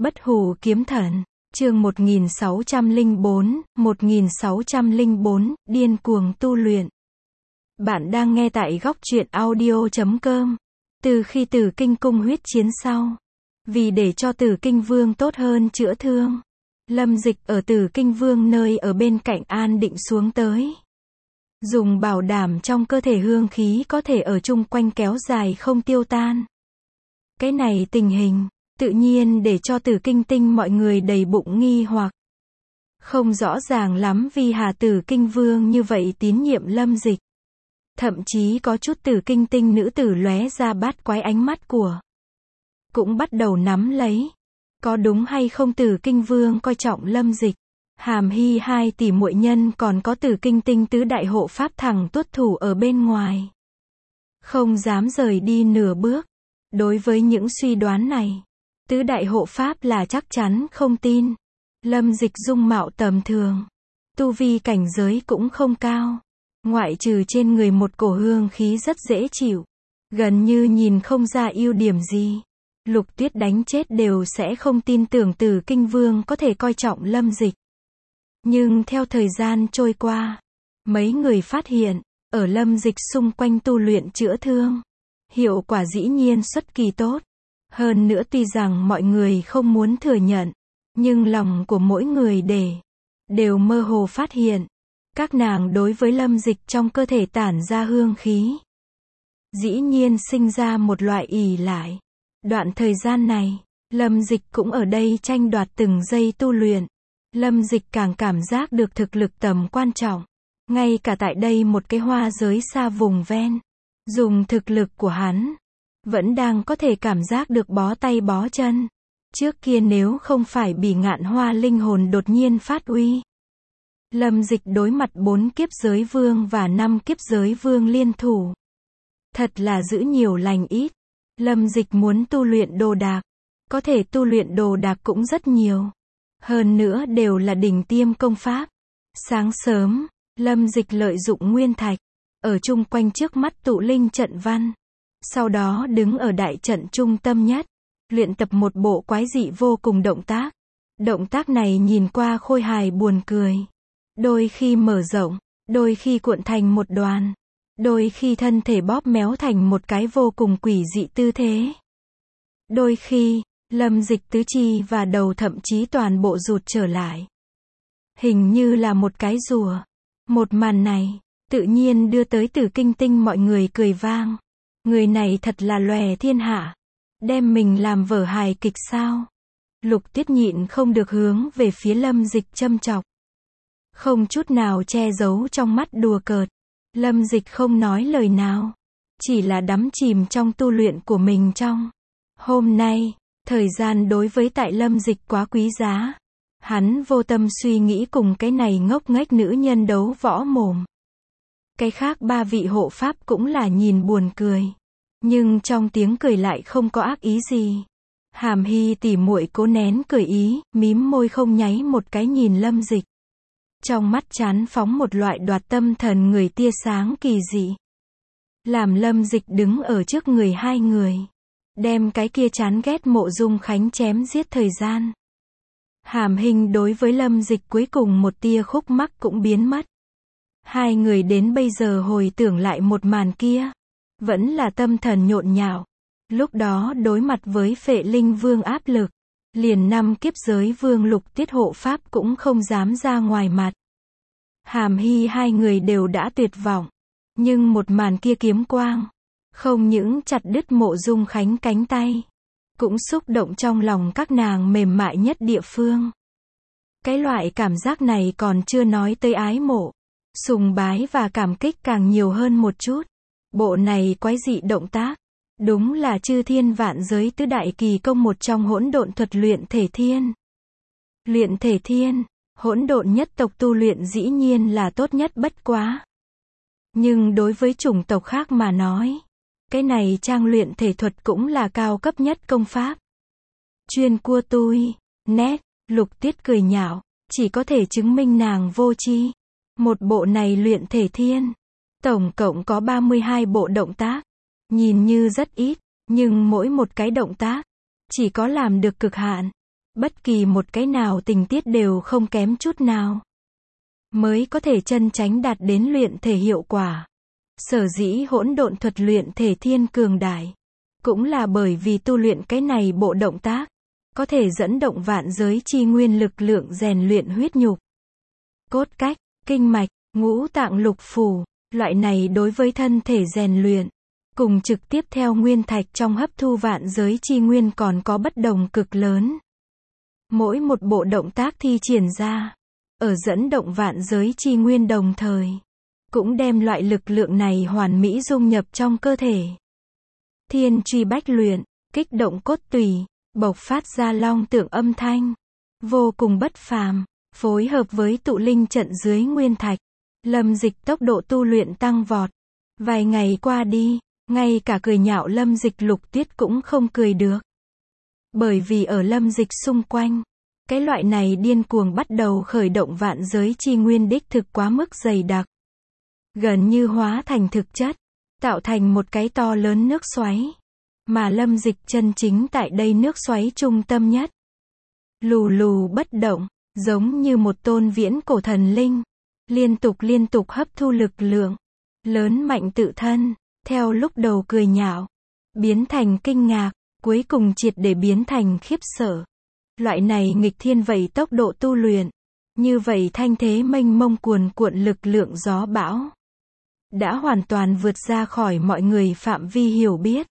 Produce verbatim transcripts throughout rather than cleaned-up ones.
Bất hủ kiếm thần, chương một nghìn sáu trăm lẻ bốn, một nghìn sáu trăm lẻ bốn, điên cuồng tu luyện. Bạn đang nghe tại góc truyện audio chấm com. Từ khi Tử Kinh cung huyết chiến sau, vì để cho Tử Kinh Vương tốt hơn chữa thương, Lâm Dịch ở Tử Kinh Vương nơi ở bên cạnh an định xuống tới. Dùng bảo đảm trong cơ thể hương khí có thể ở chung quanh kéo dài không tiêu tan. Cái này tình hình, tự nhiên để cho Tử Kinh tinh mọi người đầy bụng nghi hoặc. Không rõ ràng lắm vì hà Tử Kinh Vương như vậy tín nhiệm Lâm Dịch. Thậm chí có chút Tử Kinh tinh nữ tử lóe ra bát quái ánh mắt của. Cũng bắt đầu nắm lấy. Có đúng hay không Tử Kinh Vương coi trọng Lâm Dịch. Hàm Hy hai tỷ muội nhân còn có Tử Kinh tinh tứ đại hộ pháp thẳng tuốt thủ ở bên ngoài. Không dám rời đi nửa bước. Đối với những suy đoán này, tứ đại hộ pháp là chắc chắn không tin. Lâm Dịch dung mạo tầm thường, tu vi cảnh giới cũng không cao, ngoại trừ trên người một cổ hương khí rất dễ chịu, gần như nhìn không ra ưu điểm gì. Lục Tuyết đánh chết đều sẽ không tin tưởng Tử Kinh Vương có thể coi trọng Lâm Dịch. Nhưng theo thời gian trôi qua, mấy người phát hiện, ở Lâm Dịch xung quanh tu luyện chữa thương, hiệu quả dĩ nhiên xuất kỳ tốt. Hơn nữa tuy rằng mọi người không muốn thừa nhận, nhưng lòng của mỗi người để, đều mơ hồ phát hiện. Các nàng đối với Lâm Dịch trong cơ thể tản ra hương khí. Dĩ nhiên sinh ra một loại ỷ lại. Đoạn thời gian này, Lâm Dịch cũng ở đây tranh đoạt từng giây tu luyện. Lâm Dịch càng cảm giác được thực lực tầm quan trọng. Ngay cả tại đây một cái hoa giới xa vùng ven. Dùng thực lực của hắn, vẫn đang có thể cảm giác được bó tay bó chân. Trước kia nếu không phải Bỉ Ngạn Hoa linh hồn đột nhiên phát uy, Lâm Dịch đối mặt bốn kiếp giới vương và năm kiếp giới vương liên thủ. Thật là giữ nhiều lành ít. Lâm Dịch muốn tu luyện đồ đạc. Có thể tu luyện đồ đạc cũng rất nhiều. Hơn nữa đều là đỉnh tiêm công pháp. Sáng sớm, Lâm Dịch lợi dụng nguyên thạch. Ở chung quanh trước mắt tụ linh trận văn. Sau đó đứng ở đại trận trung tâm nhất. Luyện tập một bộ quái dị vô cùng động tác. Động tác này nhìn qua khôi hài buồn cười. Đôi khi mở rộng, đôi khi cuộn thành một đoàn. Đôi khi thân thể bóp méo thành một cái vô cùng quỷ dị tư thế. Đôi khi, Lâm Dịch tứ chi và đầu thậm chí toàn bộ rụt trở lại. Hình như là một cái rùa. Một màn này, tự nhiên đưa tới Tử Kinh tinh mọi người cười vang. Người này thật là lòe thiên hạ. Đem mình làm vở hài kịch sao? Lục Tuyết nhịn không được hướng về phía Lâm Dịch châm chọc. Không chút nào che giấu trong mắt đùa cợt. Lâm Dịch không nói lời nào. Chỉ là đắm chìm trong tu luyện của mình trong. Hôm nay, thời gian đối với tại Lâm Dịch quá quý giá. Hắn vô tâm suy nghĩ cùng cái này ngốc nghếch nữ nhân đấu võ mồm. Cái khác ba vị hộ pháp cũng là nhìn buồn cười. Nhưng trong tiếng cười lại không có ác ý gì. Hàm Hy tỉ muội cố nén cười ý, mím môi không nháy một cái nhìn Lâm Dịch. Trong mắt chán phóng một loại đoạt tâm thần người tia sáng kỳ dị. Làm Lâm Dịch đứng ở trước người hai người. Đem cái kia chán ghét Mộ Dung Khánh chém giết thời gian. Hàm Hình đối với Lâm Dịch cuối cùng một tia khúc mắc cũng biến mất. Hai người đến bây giờ hồi tưởng lại một màn kia. Vẫn là tâm thần nhộn nhạo. Lúc đó đối mặt với Phệ Linh Vương áp lực. Liền năm kiếp giới vương Lục Tiết hộ pháp cũng không dám ra ngoài mặt. Hàm Hy hai người đều đã tuyệt vọng. Nhưng một màn kia kiếm quang. Không những chặt đứt Mộ Dung Khánh cánh tay. Cũng xúc động trong lòng các nàng mềm mại nhất địa phương. Cái loại cảm giác này còn chưa nói tới ái mộ. Sùng bái và cảm kích càng nhiều hơn một chút. Bộ này quái dị động tác. Đúng là chư thiên vạn giới tứ đại kỳ công một trong hỗn độn thuật luyện thể thiên. Luyện thể thiên, hỗn độn nhất tộc tu luyện dĩ nhiên là tốt nhất bất quá. Nhưng đối với chủng tộc khác mà nói, cái này trang luyện thể thuật cũng là cao cấp nhất công pháp. Chuyên cua tui, nét, Lục Tuyết cười nhạo, chỉ có thể chứng minh nàng vô tri. Một bộ này luyện thể thiên, tổng cộng có ba mươi hai bộ động tác. Nhìn như rất ít, nhưng mỗi một cái động tác, chỉ có làm được cực hạn. Bất kỳ một cái nào tình tiết đều không kém chút nào. Mới có thể chân chánh đạt đến luyện thể hiệu quả. Sở dĩ hỗn độn thuật luyện thể thiên cường đại. Cũng là bởi vì tu luyện cái này bộ động tác. Có thể dẫn động vạn giới chi nguyên lực lượng rèn luyện huyết nhục. Cốt cách, kinh mạch, ngũ tạng lục phủ. Loại này đối với thân thể rèn luyện. Cùng trực tiếp theo nguyên thạch trong hấp thu vạn giới chi nguyên còn có bất đồng cực lớn. Mỗi một bộ động tác thi triển ra. Ở dẫn động vạn giới chi nguyên đồng thời. Cũng đem loại lực lượng này hoàn mỹ dung nhập trong cơ thể. Thiên truy bách luyện, kích động cốt tủy, bộc phát ra long tượng âm thanh. Vô cùng bất phàm, phối hợp với tụ linh trận dưới nguyên thạch. Lâm Dịch tốc độ tu luyện tăng vọt. Vài ngày qua đi, ngay cả cười nhạo Lâm Dịch Lục Tuyết cũng không cười được. Bởi vì ở Lâm Dịch xung quanh, cái loại này điên cuồng bắt đầu khởi động vạn giới chi nguyên đích thực quá mức dày đặc. Gần như hóa thành thực chất, tạo thành một cái to lớn nước xoáy. Mà Lâm Dịch chân chính tại đây nước xoáy trung tâm nhất. Lù lù bất động, giống như một tôn viễn cổ thần linh. Liên tục liên tục hấp thu lực lượng. Lớn mạnh tự thân, theo lúc đầu cười nhạo. Biến thành kinh ngạc, cuối cùng triệt để biến thành khiếp sợ. Loại này nghịch thiên vậy tốc độ tu luyện. Như vậy thanh thế mênh mông cuồn cuộn lực lượng gió bão. Đã hoàn toàn vượt ra khỏi mọi người phạm vi hiểu biết.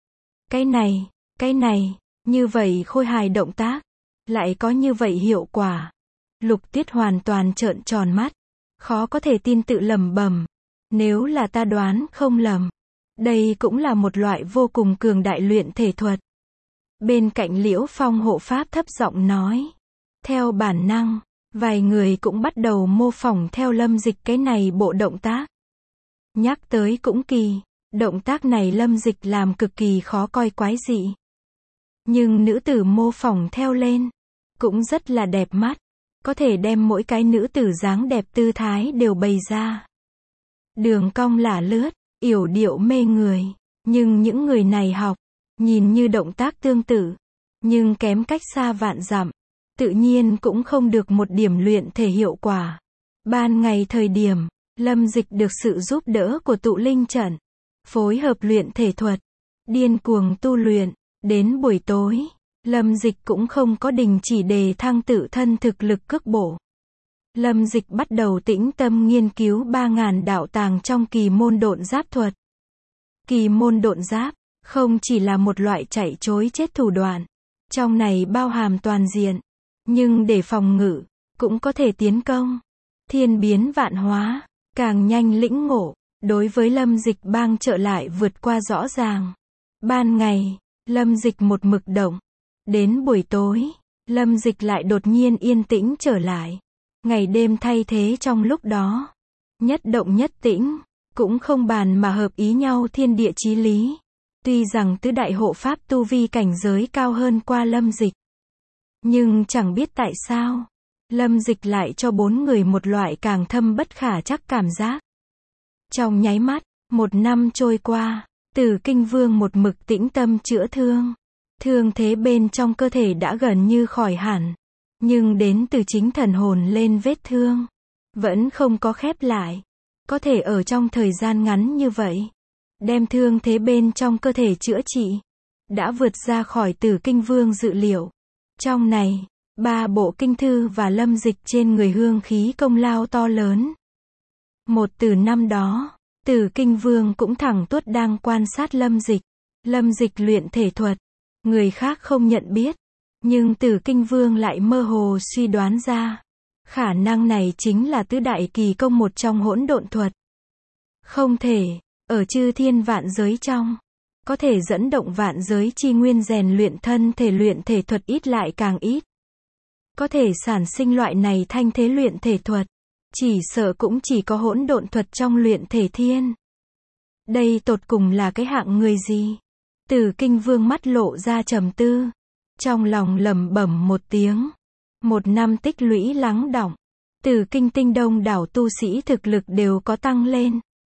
Cái này, cái này, như vậy khôi hài động tác. Lại có như vậy hiệu quả. Lục Tuyết hoàn toàn trợn tròn mắt. Khó có thể tin tự lẩm bẩm. Nếu là ta đoán không lầm. Đây cũng là một loại vô cùng cường đại luyện thể thuật. Bên cạnh Liễu Phong hộ pháp thấp giọng nói. Theo bản năng, vài người cũng bắt đầu mô phỏng theo Lâm Dịch cái này bộ động tác. Nhắc tới cũng kỳ, động tác này Lâm Dịch làm cực kỳ khó coi quái dị. Nhưng nữ tử mô phỏng theo lên, cũng rất là đẹp mắt. Có thể đem mỗi cái nữ tử dáng đẹp tư thái đều bày ra. Đường cong lả lướt, yểu điệu mê người. Nhưng những người này học, nhìn như động tác tương tự, nhưng kém cách xa vạn dặm. Tự nhiên cũng không được một điểm luyện thể hiệu quả. Ban ngày thời điểm, Lâm Dịch được sự giúp đỡ của tụ linh trận. Phối hợp luyện thể thuật. Điên cuồng tu luyện. Đến buổi tối, Lâm Dịch cũng không có đình chỉ đề thăng tự thân thực lực cước bổ. Lâm Dịch bắt đầu tĩnh tâm nghiên cứu ba ngàn đạo tàng trong kỳ môn độn giáp thuật. Kỳ môn độn giáp, không chỉ là một loại chạy chối chết thủ đoạn. Trong này bao hàm toàn diện. Nhưng để phòng ngự, cũng có thể tiến công. Thiên biến vạn hóa, càng nhanh lĩnh ngộ. Đối với Lâm Dịch bang trợ lại vượt qua rõ ràng. Ban ngày, Lâm Dịch một mực động. Đến buổi tối, Lâm Dịch lại đột nhiên yên tĩnh trở lại. Ngày đêm thay thế trong lúc đó. Nhất động nhất tĩnh, cũng không bàn mà hợp ý nhau thiên địa chí lý. Tuy rằng tứ đại hộ pháp tu vi cảnh giới cao hơn qua Lâm Dịch. Nhưng chẳng biết tại sao, Lâm Dịch lại cho bốn người một loại càng thâm bất khả trắc cảm giác. Trong nháy mắt, một năm trôi qua, Tử Kinh Vương một mực tĩnh tâm chữa thương. Thương thế bên trong cơ thể đã gần như khỏi hẳn. Nhưng đến từ chính thần hồn lên vết thương. Vẫn không có khép lại. Có thể ở trong thời gian ngắn như vậy. Đem thương thế bên trong cơ thể chữa trị. Đã vượt ra khỏi Tử Kinh Vương dự liệu. Trong này, ba bộ kinh thư và Lâm Dịch trên người hương khí công lao to lớn. Một từ năm đó, Tử Kinh Vương cũng thẳng tuốt đang quan sát Lâm Dịch. Lâm Dịch luyện thể thuật. Người khác không nhận biết. Nhưng Tử Kinh Vương lại mơ hồ suy đoán ra. Khả năng này chính là tứ đại kỳ công một trong hỗn độn thuật. Không thể, ở chư thiên vạn giới trong. Có thể dẫn động vạn giới chi nguyên rèn luyện thân thể luyện thể thuật ít lại càng ít. Có thể sản sinh loại này thanh thế luyện thể thuật. Chỉ sợ cũng chỉ có hỗn độn thuật trong luyện thể thiên. Đây tột cùng là cái hạng người gì? Tử Kinh Vương mắt lộ ra trầm tư. Trong lòng lẩm bẩm một tiếng. Một năm tích lũy lắng đọng. Tử Kinh Tinh đông đảo tu sĩ thực lực đều có tăng lên.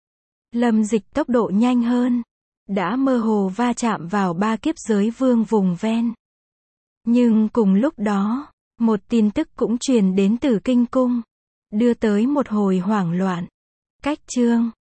Lâm Dịch tốc độ nhanh hơn. Đã mơ hồ va chạm vào ba kiếp giới vương vùng ven. Nhưng cùng lúc đó, một tin tức cũng truyền đến từ kinh cung, đưa tới một hồi hoảng loạn. Cách chương